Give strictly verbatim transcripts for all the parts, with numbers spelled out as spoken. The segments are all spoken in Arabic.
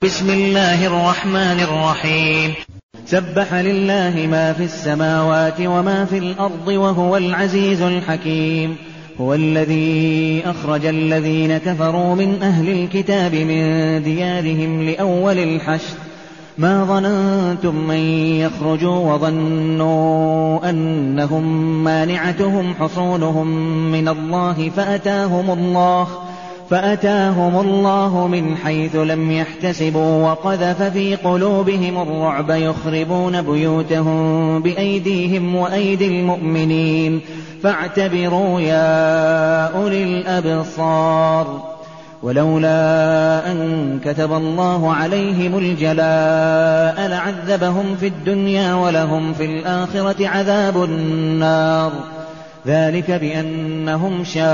بسم الله الرحمن الرحيم. سبح لله ما في السماوات وما في الأرض وهو العزيز الحكيم. هو الذي أخرج الذين كفروا من أهل الكتاب من ديارهم لأول الحشر ما ظننتم أن يخرجوا وظنوا أنهم مانعتهم حصونهم من الله فأتاهم الله فأتاهم الله من حيث لم يحتسبوا وقذف في قلوبهم الرعب يخربون بيوتهم بأيديهم وأيدي المؤمنين فاعتبروا يا أولي الأبصار. ولولا أن كتب الله عليهم الجلاء لعذبهم في الدنيا ولهم في الآخرة عذاب النار. ذلك بأنهم شاقوا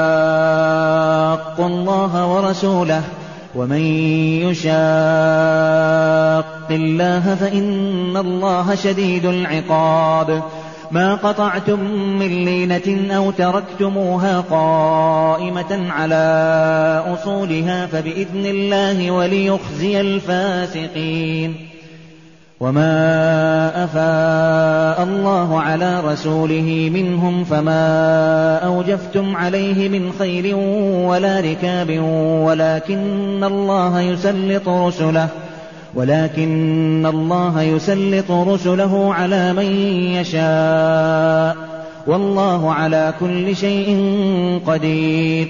الله ورسوله ومن يشاق الله فإن الله شديد العقاب. ما قطعتم من لينة أو تركتموها قائمة على أصولها فبإذن الله وليخزي الفاسقين. وما أفاء الله على رسوله منهم فما أوجفتم عليه من خيل ولا ركاب ولكن الله يسلط رسله ولكن الله يسلط رسله على من يشاء والله على كل شيء قدير.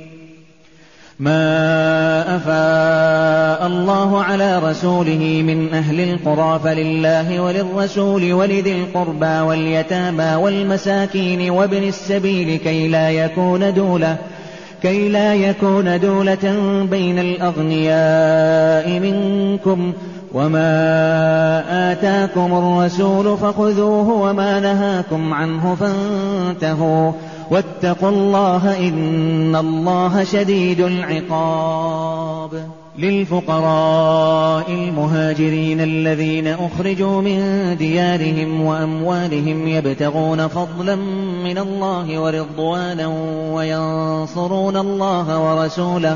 ما أفاء الله على رسوله من أهل القرى فلله وللرسول ولذي القربى واليتامى والمساكين وابن السبيل كي لا يكون دولة كي لا يكون دولة بين الأغنياء منكم. وما آتاكم الرسول فخذوه وما نهاكم عنه فانتهوا واتقوا الله إن الله شديد العقاب. للفقراء المهاجرين الذين أخرجوا من ديارهم وأموالهم يبتغون فضلا من الله ورضوانا وينصرون الله ورسوله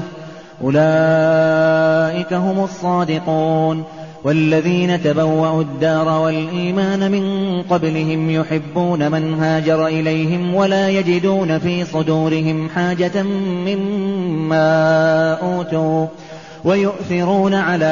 أولئك هم الصادقون. والذين تبوأوا الدار والإيمان من قبلهم يحبون من هاجر إليهم ولا يجدون في صدورهم حاجة مما أوتوا ويؤثرون على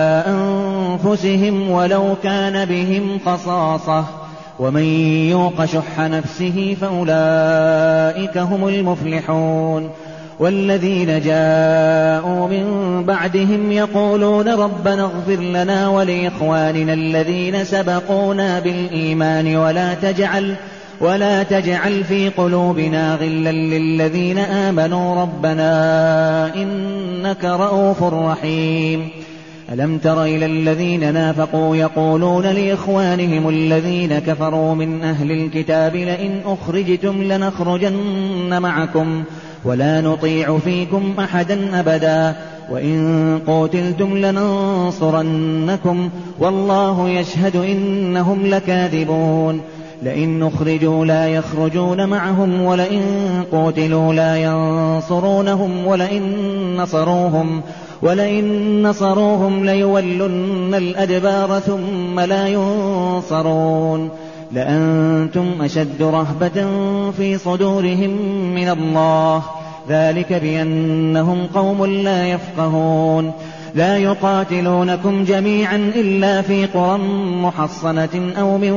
أنفسهم ولو كان بهم خصاصة ومن يوق شح نفسه فأولئك هم المفلحون. والذين جاءوا من بعدهم يقولون ربنا اغفر لنا ولإخواننا الذين سبقونا بالإيمان ولا تجعل ولا تجعل في قلوبنا غلا للذين آمنوا ربنا إنك رءوف رحيم. ألم تر إلى الذين نافقوا يقولون لإخوانهم الذين كفروا من أهل الكتاب لئن أخرجتم لنخرجن معكم ولا نطيع فيكم أحدا أبدا وإن قتلتم لننصرنكم والله يشهد إنهم لكاذبون. لئن أخرجوا لا يخرجون معهم ولئن قتلوا لا ينصرونهم ولئن نصروهم ولئن نصروهم ليولن الأدبار ثم لا ينصرون. لأنتم أشد رهبة في صدورهم من الله ذلك بأنهم قوم لا يفقهون. لا يقاتلونكم جميعا إلا في قرى محصنة أو من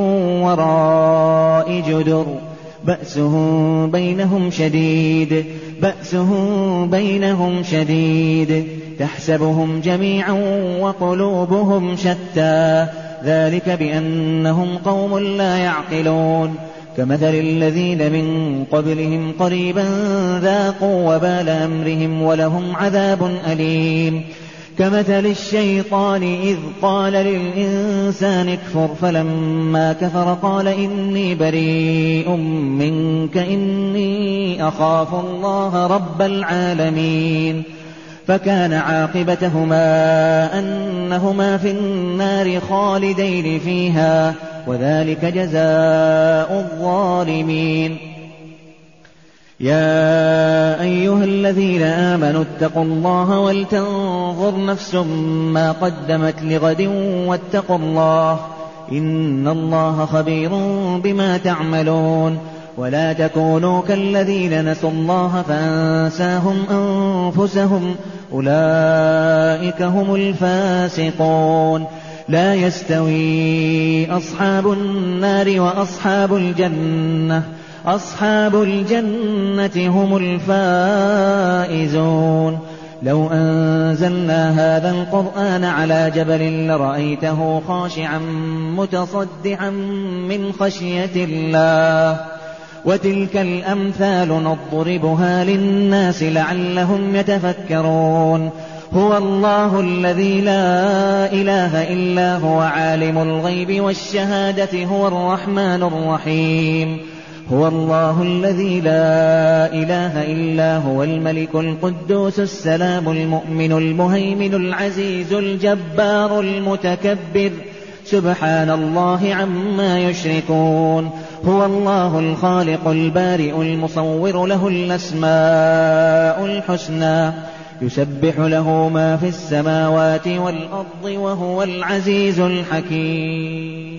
وراء جدر بأسهم بينهم شديد بأسهم بينهم شديد تحسبهم جميعا وقلوبهم شتى ذلك بأنهم قوم لا يعقلون. كمثل الذين من قبلهم قريبا ذاقوا وبال أمرهم ولهم عذاب أليم. كمثل الشيطان إذ قال للإنسان اكفر فلما كفر قال إني بريء منك إني أخاف الله رب العالمين. فكان عاقبتهما أنهما في النار خالدين فيها وذلك جزاء الظالمين. يا أيها الذين آمنوا اتقوا الله ولتنظر نفس ما قدمت لغد واتقوا الله إن الله خبير بما تعملون. ولا تكونوا كالذين نسوا الله فأنساهم أنفسهم أولئك هم الفاسقون. لا يستوي أصحاب النار وأصحاب الجنة أصحاب الجنة هم الفائزون. لو أنزلنا هذا القرآن على جبل لرأيته خاشعا متصدعا من خشية الله وتلك الأمثال نضربها للناس لعلهم يتفكرون. هو الله الذي لا إله إلا هو عالم الغيب والشهادة هو الرحمن الرحيم. هو الله الذي لا إله إلا هو الملك القدوس السلام المؤمن المهيمن العزيز الجبار المتكبر سبحان الله عما يشركون. هو الله الخالق البارئ المصور له الأسماء الحسنى يسبح له ما في السماوات والأرض وهو العزيز الحكيم.